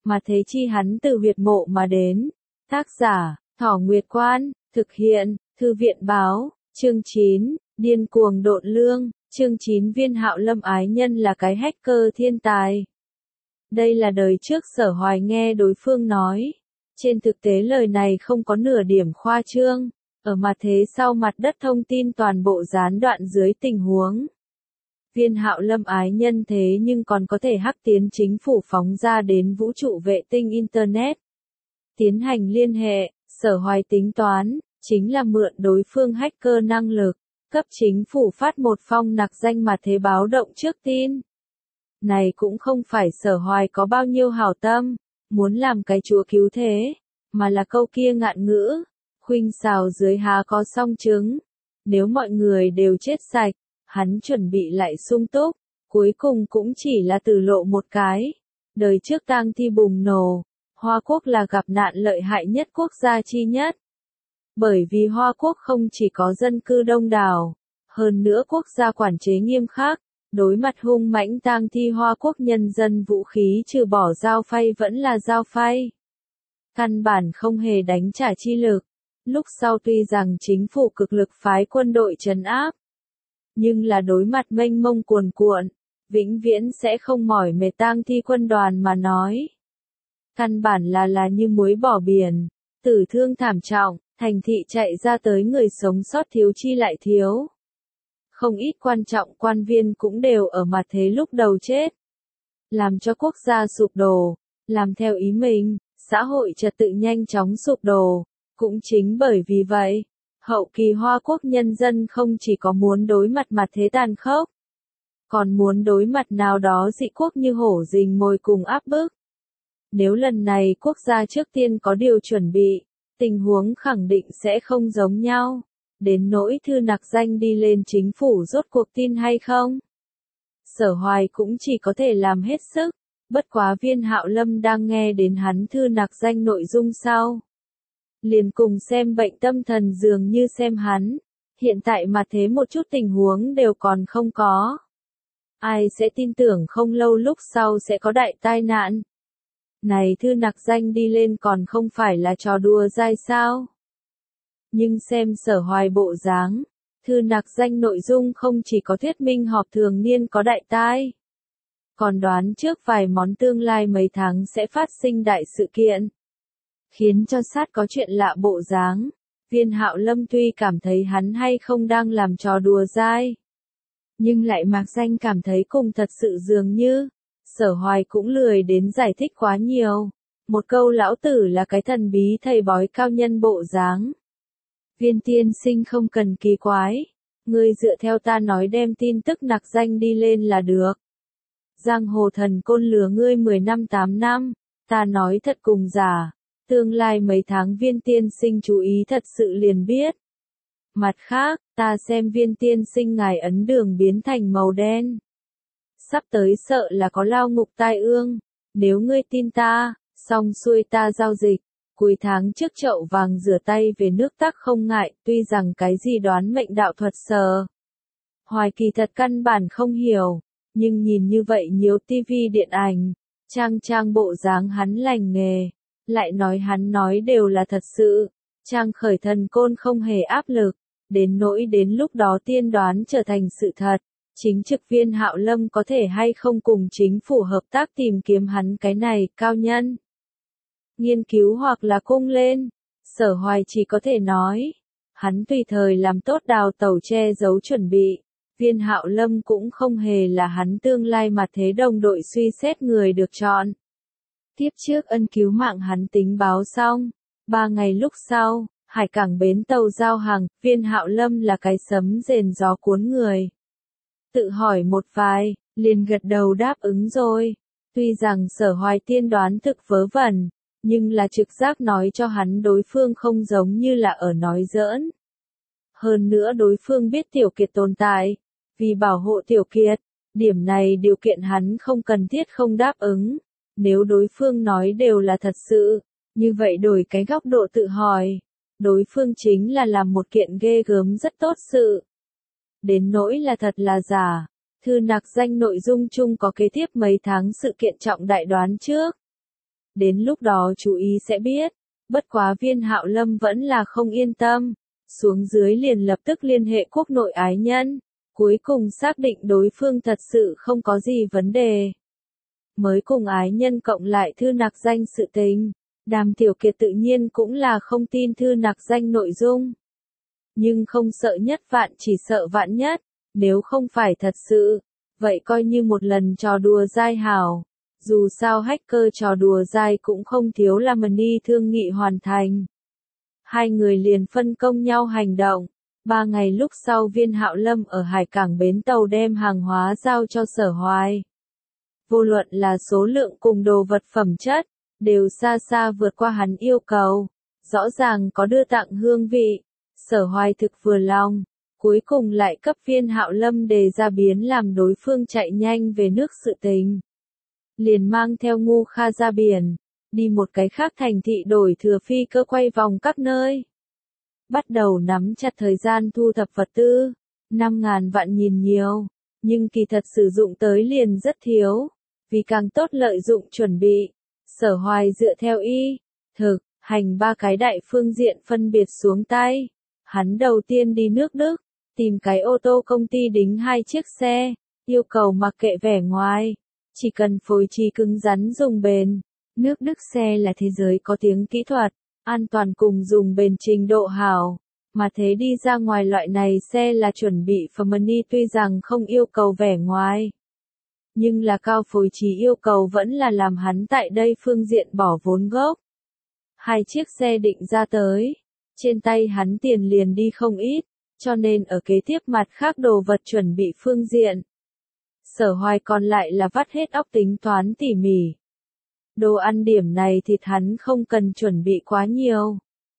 mà thế chi hắn từ huyệt mộ mà đến. Tác giả, Thỏ Nguyệt Quan, thực hiện, Thư viện báo, chương 9, điên cuồng độn lương, chương 9 Viên Hạo Lâm ái nhân là cái hacker thiên tài. Đây là đời trước Sở Hoài nghe đối phương nói. Trên thực tế lời này không có nửa điểm khoa trương, ở mà thế sau mặt đất thông tin toàn bộ gián đoạn dưới tình huống. Viên Hạo Lâm ái nhân thế nhưng còn có thể hack tiến chính phủ phóng ra đến vũ trụ vệ tinh Internet. Tiến hành liên hệ, Sở Hoài tính toán, chính là mượn đối phương hacker năng lực, cấp chính phủ phát một phong nặc danh mà thế báo động trước tin. Này cũng không phải Sở Hoài có bao nhiêu hảo tâm, muốn làm cái chúa cứu thế, mà là câu kia ngạn ngữ, khuynh xào dưới há có song trứng. Nếu mọi người đều chết sạch, hắn chuẩn bị lại sung túc, cuối cùng cũng chỉ là tử lộ một cái. Đời trước tang thi bùng nổ, Hoa Quốc là gặp nạn lợi hại nhất quốc gia chi nhất. Bởi vì Hoa Quốc không chỉ có dân cư đông đảo, hơn nữa quốc gia quản chế nghiêm khắc, đối mặt hung mãnh tang thi Hoa Quốc nhân dân vũ khí trừ bỏ dao phay vẫn là dao phay. Căn bản không hề đánh trả chi lực. Lúc sau tuy rằng chính phủ cực lực phái quân đội trấn áp, nhưng là đối mặt mênh mông cuồn cuộn, vĩnh viễn sẽ không mỏi mệt tang thi quân đoàn mà nói. Căn bản là như muối bỏ biển, tử thương thảm trọng, thành thị chạy ra tới người sống sót thiếu chi lại thiếu. Không ít quan trọng quan viên cũng đều ở mặt thế lúc đầu chết. Làm cho quốc gia sụp đổ, làm theo ý mình, xã hội trật tự nhanh chóng sụp đổ. Cũng chính bởi vì vậy, hậu kỳ Hoa Quốc nhân dân không chỉ có muốn đối mặt mặt thế tàn khốc, còn muốn đối mặt nào đó dị quốc như hổ rình mồi cùng áp bức. Nếu lần này quốc gia trước tiên có điều chuẩn bị, tình huống khẳng định sẽ không giống nhau. Đến nỗi thư nặc danh đi lên chính phủ rốt cuộc tin hay không? Sở Hoài cũng chỉ có thể làm hết sức, bất quá Viên Hạo Lâm đang nghe đến hắn thư nặc danh nội dung sau. Liền cùng xem bệnh tâm thần dường như xem hắn, hiện tại mà thế một chút tình huống đều còn không có. Ai sẽ tin tưởng không lâu lúc sau sẽ có đại tai nạn? Này thư nặc danh đi lên còn không phải là trò đùa dai sao? Nhưng xem Sở Hoài bộ dáng, thư nặc danh nội dung không chỉ có thuyết minh họp thường niên có đại tai, còn đoán trước vài món tương lai mấy tháng sẽ phát sinh đại sự kiện. Khiến cho sát có chuyện lạ bộ dáng. Viên Hạo Lâm tuy cảm thấy hắn hay không đang làm trò đùa dai, nhưng lại mạc danh cảm thấy cùng thật sự dường như. Sở Hoài cũng lười đến giải thích quá nhiều. Một câu lão tử là cái thần bí thầy bói cao nhân bộ dáng. Viên tiên sinh không cần kỳ quái. Ngươi dựa theo ta nói đem tin tức nặc danh đi lên là được. Giang hồ thần côn lừa ngươi 10 năm 8 năm. Ta nói thật cùng giả. Tương lai mấy tháng viên tiên sinh chú ý thật sự liền biết. Mặt khác, ta xem viên tiên sinh ngài ấn đường biến thành màu đen. Sắp tới sợ là có lao ngục tai ương. Nếu ngươi tin ta, xong xuôi ta giao dịch. Cuối tháng trước chậu vàng rửa tay về nước tắc không ngại, tuy rằng cái gì đoán mệnh đạo thuật Sở Hoài kỳ thật căn bản không hiểu. Nhưng nhìn như vậy nhiều tivi điện ảnh, trang bộ dáng hắn lành nghề. Lại nói hắn nói đều là thật sự, Trang khởi thần côn không hề áp lực, đến nỗi đến lúc đó tiên đoán trở thành sự thật, chính trực Viên Hạo Lâm có thể hay không cùng chính phủ hợp tác tìm kiếm hắn cái này cao nhân. Nghiên cứu hoặc là cung lên, Sở Hoài chỉ có thể nói, hắn tùy thời làm tốt đào tẩu che giấu chuẩn bị, Viên Hạo Lâm cũng không hề là hắn tương lai mà thế đồng đội suy xét người được chọn. Tiếp trước ân cứu mạng hắn tính báo xong, 3 ngày lúc sau, hải cảng bến tàu giao hàng, Viên Hạo Lâm là cái sấm rền gió cuốn người. Tự hỏi một vài, liền gật đầu đáp ứng rồi. Tuy rằng Sở Hoài tiên đoán thực vớ vẩn, nhưng là trực giác nói cho hắn đối phương không giống như là ở nói giỡn. Hơn nữa đối phương biết Tiểu Kiệt tồn tại, vì bảo hộ Tiểu Kiệt, điểm này điều kiện hắn không cần thiết không đáp ứng. Nếu đối phương nói đều là thật sự, như vậy đổi cái góc độ tự hỏi, đối phương chính là làm một kiện ghê gớm rất tốt sự. Đến nỗi là thật là giả, thư nặc danh nội dung chung có kế tiếp mấy tháng sự kiện trọng đại đoán trước. đến lúc đó chú ý sẽ biết. Bất quá Viên Hạo Lâm vẫn là không yên tâm, xuống dưới liền lập tức liên hệ quốc nội ái nhân, cuối cùng xác định đối phương thật sự không có gì vấn đề. Mới cùng ái nhân cộng lại thư nặc danh sự tình, Đàm Tiểu Kiệt tự nhiên cũng là không tin thư nặc danh nội dung. Nhưng không sợ nhất vạn chỉ sợ vạn nhất, nếu không phải thật sự, vậy coi như một lần trò đùa dai hảo. Dù sao hacker trò đùa dai cũng không thiếu là money thương nghị hoàn thành. Hai người liền phân công nhau hành động. 3 ngày lúc sau Viên Hạo Lâm ở hải cảng bến tàu đem hàng hóa giao cho Sở Hoài. Vô luận là số lượng cùng đồ vật phẩm chất, đều xa xa vượt qua hắn yêu cầu. Rõ ràng có đưa tặng hương vị. Sở Hoài thực vừa lòng, cuối cùng lại cấp Viên Hạo Lâm đề ra biến làm đối phương chạy nhanh về nước sự tình. Liền mang theo Ngu Kha ra biển, đi một cái khác thành thị đổi thừa phi cơ quay vòng các nơi. Bắt đầu nắm chặt thời gian thu thập vật tư, 5.000 vạn nhìn nhiều, nhưng kỳ thật sử dụng tới liền rất thiếu, vì càng tốt lợi dụng chuẩn bị. Sở Hoài dựa theo thực, hành 3 cái đại phương diện phân biệt xuống tay. Hắn đầu tiên đi nước Đức, tìm cái ô tô công ty đính 2 chiếc xe, yêu cầu mặc kệ vẻ ngoài, chỉ cần phối trí cứng rắn dùng bền. Nước Đức xe là thế giới có tiếng kỹ thuật, an toàn cùng dùng bền trình độ hảo, mà thế đi ra ngoài loại này xe là chuẩn bị for money tuy rằng không yêu cầu vẻ ngoài. Nhưng là cao phối trí yêu cầu vẫn là làm hắn tại đây phương diện bỏ vốn gốc. 2 chiếc xe định ra tới, trên tay hắn tiền liền đi không ít, cho nên ở kế tiếp mặt khác đồ vật chuẩn bị phương diện. Sở Hoài còn lại là vắt hết óc tính toán tỉ mỉ. Đồ ăn điểm này thịt hắn không cần chuẩn bị quá nhiều.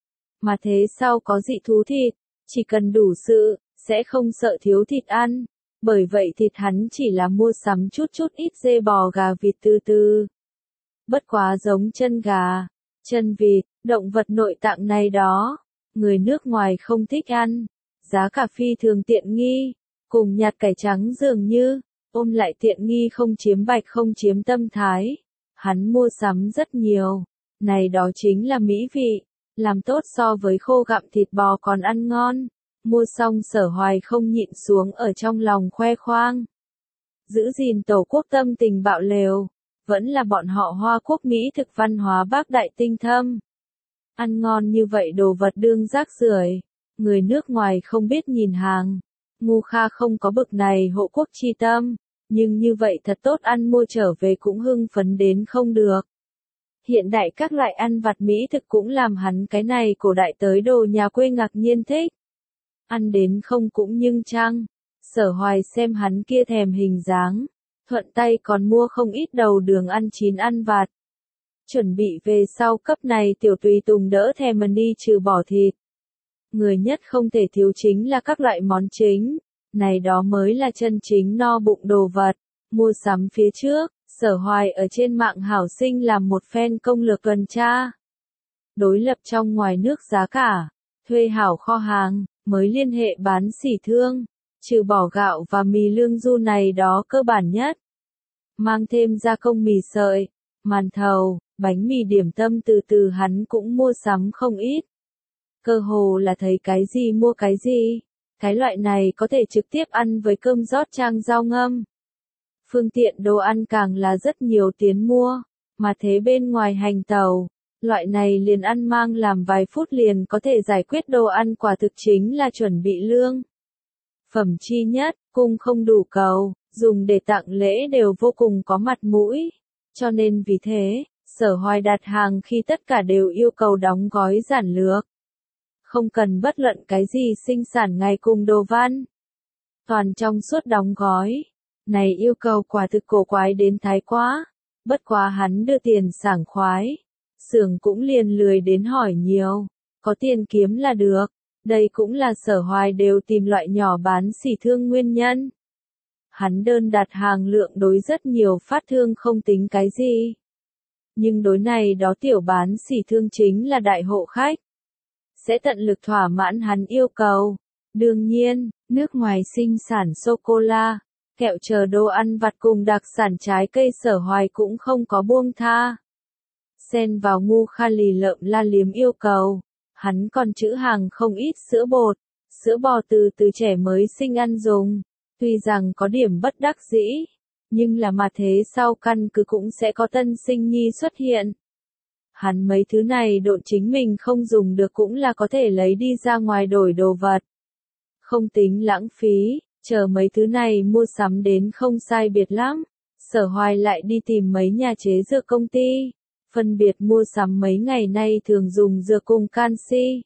Mà thế sau có dị thú thịt, chỉ cần đủ sự, sẽ không sợ thiếu thịt ăn. Bởi vậy thịt hắn chỉ là mua sắm chút ít dê bò gà vịt từ từ. Bất quá giống chân gà, chân vịt, động vật nội tạng này đó, người nước ngoài không thích ăn. Giá cả phi thường tiện nghi, cùng nhặt cải trắng dường như, ôm lại tiện nghi không chiếm bạch không chiếm tâm thái. Hắn mua sắm rất nhiều, này đó chính là mỹ vị, làm tốt so với khô gặm thịt bò còn ăn ngon. Mua xong Sở Hoài không nhịn xuống ở trong lòng khoe khoang. Giữ gìn tổ quốc tâm tình bạo lều, vẫn là bọn họ Hoa Quốc Mỹ thực văn hóa bác đại tinh thâm. Ăn ngon như vậy đồ vật đương rác rưởi, người nước ngoài không biết nhìn hàng. Ngu Kha không có bực này hộ quốc chi tâm, nhưng như vậy thật tốt ăn mua trở về cũng hưng phấn đến không được. Hiện đại các loại ăn vặt mỹ thực cũng làm hắn cái này cổ đại tới đồ nhà quê ngạc nhiên thích. Ăn đến không cũng nhưng chăng, Sở Hoài xem hắn kia thèm hình dáng, thuận tay còn mua không ít đầu đường ăn chín ăn vặt. Chuẩn bị về sau cấp này tiểu tùy tùng đỡ thèm mà đi trừ bỏ thịt. Người nhất không thể thiếu chính là các loại món chính, này đó mới là chân chính no bụng đồ vật. Mua sắm phía trước, Sở Hoài ở trên mạng hảo sinh làm một phen công lược tuần tra. Đối lập trong ngoài nước giá cả, thuê hảo kho hàng, mới liên hệ bán sỉ thương, trừ bỏ gạo và mì lương du này đó cơ bản nhất. Mang thêm gia công mì sợi, màn thầu, bánh mì điểm tâm từ từ hắn cũng mua sắm không ít. Cơ hồ là thấy cái gì mua cái gì, cái loại này có thể trực tiếp ăn với cơm rót trang rau ngâm. Phương tiện đồ ăn càng là rất nhiều tiến mua, mà thế bên ngoài hành tàu, loại này liền ăn mang làm vài phút liền có thể giải quyết đồ ăn quả thực chính là chuẩn bị lương. Phẩm chi nhất, cung không đủ cầu, dùng để tặng lễ đều vô cùng có mặt mũi, cho nên vì thế, Sở Hoài đặt hàng khi tất cả đều yêu cầu đóng gói giản lược. Không cần bất luận cái gì sinh sản ngày cùng đồ văn. Toàn trong suốt đóng gói. Này yêu cầu quả thực cổ quái đến thái quá. Bất quá hắn đưa tiền sảng khoái. Xưởng cũng liền lười đến hỏi nhiều. Có tiền kiếm là được. Đây cũng là Sở Hoài đều tìm loại nhỏ bán sỉ thương nguyên nhân. Hắn đơn đặt hàng lượng đối rất nhiều phát thương không tính cái gì. Nhưng đối này đó tiểu bán sỉ thương chính là đại hộ khách. Sẽ tận lực thỏa mãn hắn yêu cầu. Đương nhiên, nước ngoài sinh sản sô-cô-la, kẹo chờ đồ ăn vặt cùng đặc sản trái cây Sở Hoài cũng không có buông tha. xen vào ngu kha lì lợm la liếm yêu cầu. Hắn còn trữ hàng không ít sữa bột, sữa bò từ trẻ mới sinh ăn dùng. Tuy rằng có điểm bất đắc dĩ, nhưng là mà thế sau căn cứ cũng sẽ có tân sinh nhi xuất hiện. Hắn mấy thứ này độ chính mình không dùng được cũng là có thể lấy đi ra ngoài đổi đồ vật. Không tính lãng phí, chờ mấy thứ này mua sắm đến không sai biệt lắm. Sở Hoài lại đi tìm mấy nhà chế dược công ty, phân biệt mua sắm mấy ngày nay thường dùng dược cùng canxi.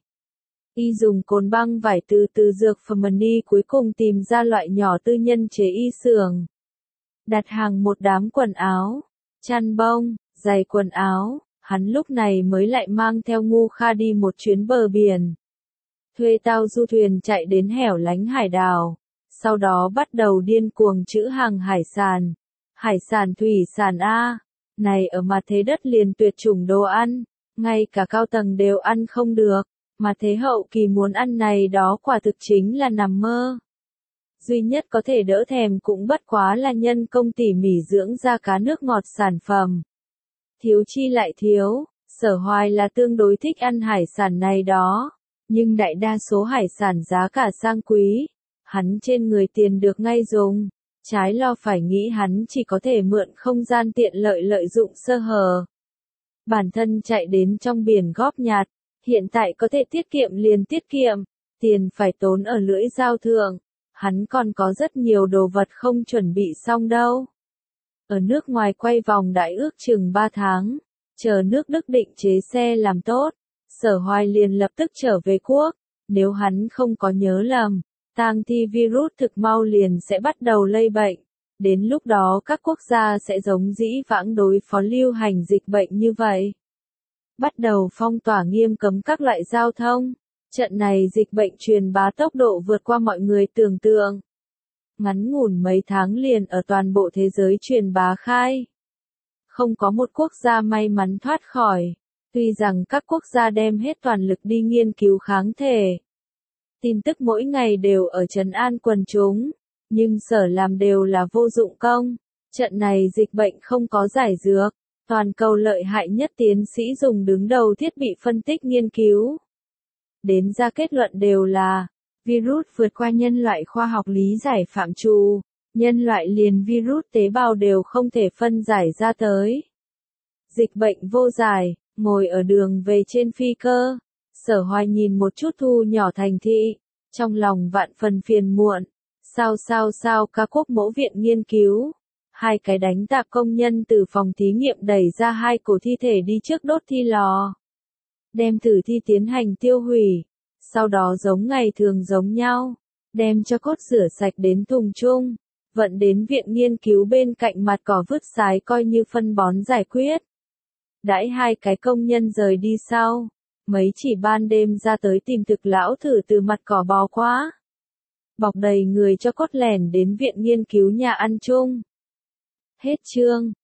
Y dùng cồn băng vải từ dược phẩm y cuối cùng tìm ra loại nhỏ tư nhân chế y xưởng. Đặt hàng một đám quần áo, chăn bông, giày quần áo, hắn lúc này mới lại mang theo ngu kha đi một chuyến bờ biển. Thuê tàu du thuyền chạy đến hẻo lánh hải đảo, sau đó bắt đầu điên cuồng trữ hàng hải sản. Hải sản thủy sản A, này ở mà thế đất liền tuyệt chủng đồ ăn, ngay cả cao tầng đều ăn không được, mà thế hậu kỳ muốn ăn này đó quả thực chính là nằm mơ. Duy nhất có thể đỡ thèm cũng bất quá là nhân công tỉ mỉ dưỡng ra cá nước ngọt sản phẩm. Thiếu chi lại thiếu, Sở Hoài là tương đối thích ăn hải sản này đó, nhưng đại đa số hải sản giá cả sang quý, hắn trên người tiền được ngay dùng. Trái lo phải nghĩ hắn chỉ có thể mượn không gian tiện lợi dụng sơ hở. Bản thân chạy đến trong biển góp nhặt, hiện tại có thể tiết kiệm liền tiết kiệm, tiền phải tốn ở lưỡi dao thượng, hắn còn có rất nhiều đồ vật không chuẩn bị xong đâu. Ở nước ngoài quay vòng đại ước chừng 3 tháng, chờ nước Đức định chế xe làm tốt, Sở Hoài liền lập tức trở về quốc, nếu hắn không có nhớ lầm. Tang thi virus thực mau liền sẽ bắt đầu lây bệnh, đến lúc đó các quốc gia sẽ giống dĩ vãng đối phó lưu hành dịch bệnh như vậy. Bắt đầu phong tỏa nghiêm cấm các loại giao thông, trận này dịch bệnh truyền bá tốc độ vượt qua mọi người tưởng tượng. Ngắn ngủn mấy tháng liền ở toàn bộ thế giới truyền bá khai. Không có một quốc gia may mắn thoát khỏi, tuy rằng các quốc gia đem hết toàn lực đi nghiên cứu kháng thể. Tin tức mỗi ngày đều ở trấn an quần chúng, nhưng sở làm đều là vô dụng công. Trận này dịch bệnh không có giải dược, toàn cầu lợi hại nhất tiến sĩ dùng đứng đầu thiết bị phân tích nghiên cứu. Đến ra kết luận đều là, virus vượt qua nhân loại khoa học lý giải phạm trù, nhân loại liền virus tế bào đều không thể phân giải ra tới. Dịch bệnh vô giải, ngồi ở đường về trên phi cơ. Sở Hoài nhìn một chút thu nhỏ thành thị, trong lòng vạn phần phiền muộn. Sao các quốc mẫu viện nghiên cứu. 2 cái đánh tạp công nhân từ phòng thí nghiệm đẩy ra 2 cổ thi thể đi trước đốt thi lò. Đem tử thi tiến hành tiêu hủy. Sau đó giống ngày thường giống nhau. Đem cho cốt rửa sạch đến thùng chung. Vận đến viện nghiên cứu bên cạnh mặt cỏ vứt sái coi như phân bón giải quyết. Đãi 2 cái công nhân rời đi sau. Mấy chỉ ban đêm ra tới tìm thực lão thử từ mặt cỏ bò quá. Bọc đầy người cho cốt lẻn đến viện nghiên cứu nhà ăn chung. Hết chương.